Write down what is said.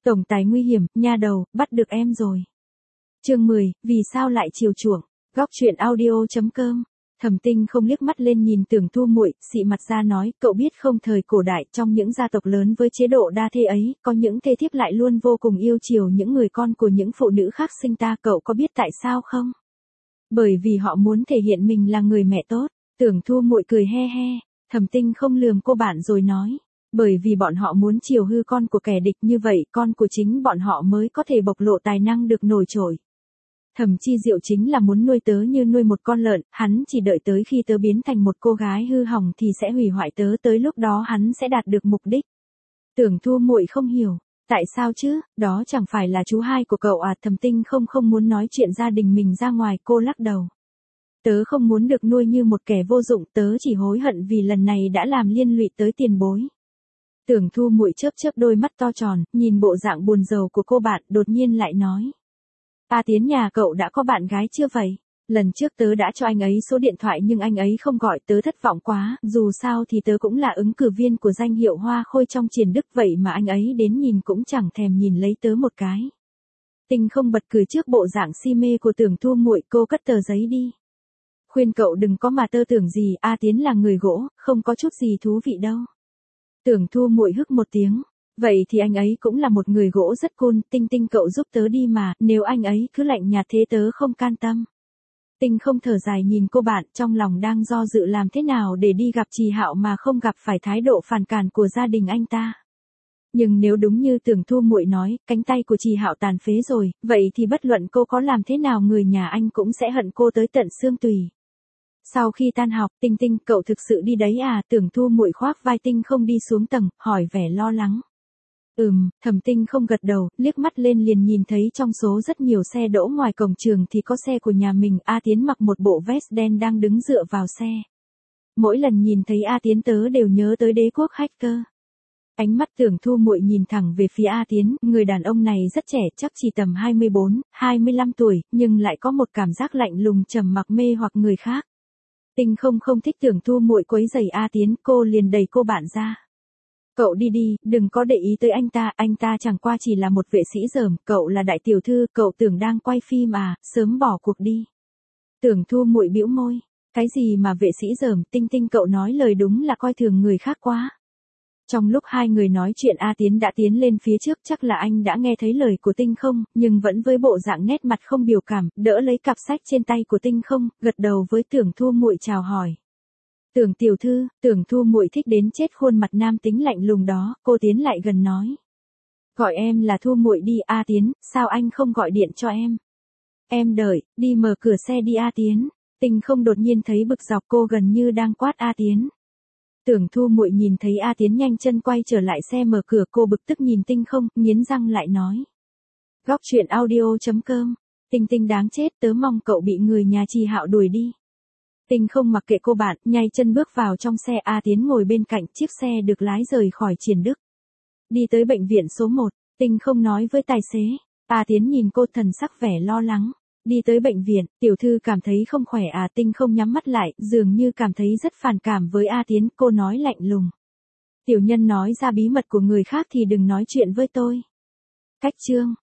Tổng tài nguy hiểm, nha đầu, bắt được em rồi. Chương 10, vì sao lại chiều chuộng? Góc truyện audio.com. Thẩm Tinh không liếc mắt lên nhìn Tưởng Thu Muội, xị mặt ra nói, cậu biết không, thời cổ đại trong những gia tộc lớn với chế độ đa thê ấy, có những thê thiếp lại luôn vô cùng yêu chiều những người con của những phụ nữ khác sinh ta, cậu có biết tại sao không? Bởi vì họ muốn thể hiện mình là người mẹ tốt. Tưởng Thu Muội cười he he. Thẩm Tinh không lườm cô bạn rồi nói, bởi vì bọn họ muốn chiều hư con của kẻ địch, như vậy con của chính bọn họ mới có thể bộc lộ tài năng được nổi trội. Thẩm Chi Diệu chính là muốn nuôi tớ như nuôi một con lợn, hắn chỉ đợi tới khi tớ biến thành một cô gái hư hỏng thì sẽ hủy hoại tớ, tới lúc đó hắn sẽ đạt được mục đích. Tưởng Thu Muội không hiểu, tại sao chứ, đó chẳng phải là chú hai của cậu à? Thẩm Tinh không muốn nói chuyện gia đình mình ra ngoài, cô lắc đầu. Tớ không muốn được nuôi như một kẻ vô dụng, tớ chỉ hối hận vì lần này đã làm liên lụy tới tiền bối. Tưởng Thu Muội chớp chớp đôi mắt to tròn, nhìn bộ dạng buồn rầu của cô bạn, đột nhiên lại nói. A Tiến nhà cậu đã có bạn gái chưa vậy? Lần trước tớ đã cho anh ấy số điện thoại nhưng anh ấy không gọi, tớ thất vọng quá, dù sao thì tớ cũng là ứng cử viên của danh hiệu Hoa Khôi trong Triển Đức, vậy mà anh ấy đến nhìn cũng chẳng thèm nhìn lấy tớ một cái. Tinh không bật cười trước bộ dạng si mê của Tưởng Thu Muội, cô cất tờ giấy đi. Khuyên cậu đừng có mà tơ tưởng gì, A Tiến là người gỗ, không có chút gì thú vị đâu. Tưởng Thu Muội hức một tiếng. Vậy thì anh ấy cũng là một người gỗ rất cool, Tinh cậu giúp tớ đi mà, nếu anh ấy cứ lạnh nhạt thế tớ không can tâm. Tinh không thở dài nhìn cô bạn, trong lòng đang do dự làm thế nào để đi gặp Trì Hạo mà không gặp phải thái độ phản cảm của gia đình anh ta. Nhưng nếu đúng như Tưởng Thu Muội nói, cánh tay của Trì Hạo tàn phế rồi, vậy thì bất luận cô có làm thế nào người nhà anh cũng sẽ hận cô tới tận xương tủy. Sau khi tan học, Tinh cậu thực sự đi đấy à? Tưởng Thu Muội khoác vai Tinh không đi xuống tầng, hỏi vẻ lo lắng. Thẩm Tinh không gật đầu, liếc mắt lên liền nhìn thấy trong số rất nhiều xe đỗ ngoài cổng trường thì có xe của nhà mình. A Tiến mặc một bộ vest đen đang đứng dựa vào xe. Mỗi lần nhìn thấy A Tiến tớ đều nhớ tới đế quốc hacker. Ánh mắt Tưởng Thu Muội nhìn thẳng về phía A Tiến, người đàn ông này rất trẻ, chắc chỉ tầm 24, 25 tuổi, nhưng lại có một cảm giác lạnh lùng trầm mặc mê hoặc người khác. Tinh không thích Tưởng Thu Muội quấy rầy A Tiến, cô liền đẩy cô bạn ra. Cậu đi đi, đừng có để ý tới anh ta chẳng qua chỉ là một vệ sĩ dởm, cậu là đại tiểu thư, cậu tưởng đang quay phim à, sớm bỏ cuộc đi. Tưởng Thu Muội bĩu môi, cái gì mà vệ sĩ dởm, Tinh cậu nói lời đúng là coi thường người khác quá. Trong lúc hai người nói chuyện A Tiến đã tiến lên phía trước, chắc là anh đã nghe thấy lời của Tinh không, nhưng vẫn với bộ dạng nét mặt không biểu cảm, đỡ lấy cặp sách trên tay của Tinh không, gật đầu với Tưởng Thu Muội chào hỏi. Tưởng tiểu thư, Tưởng Thu Muội thích đến chết khuôn mặt nam tính lạnh lùng đó, cô tiến lại gần nói. Gọi em là Thu Muội đi. A Tiến, sao anh không gọi điện cho em? Em đợi, đi mở cửa xe đi A Tiến. Tinh không đột nhiên thấy bực dọc, cô gần như đang quát A Tiến. Tưởng Thu Muội nhìn thấy A Tiến nhanh chân quay trở lại xe mở cửa, cô bực tức nhìn Tinh không, nghiến răng lại nói. Góc truyện audio.com. Tinh đáng chết, tớ mong cậu bị người nhà Trì Hạo đuổi đi. Tinh không mặc kệ cô bạn, nhanh chân bước vào trong xe. A Tiến ngồi bên cạnh, chiếc xe được lái rời khỏi Triển Đức. Đi tới bệnh viện số 1, Tinh không nói với tài xế. A Tiến nhìn cô thần sắc vẻ lo lắng. Đi tới bệnh viện, tiểu thư cảm thấy không khỏe à? Tinh không nhắm mắt lại, dường như cảm thấy rất phản cảm với A Tiến, cô nói lạnh lùng. Tiểu nhân nói ra bí mật của người khác thì đừng nói chuyện với tôi. Cách chương.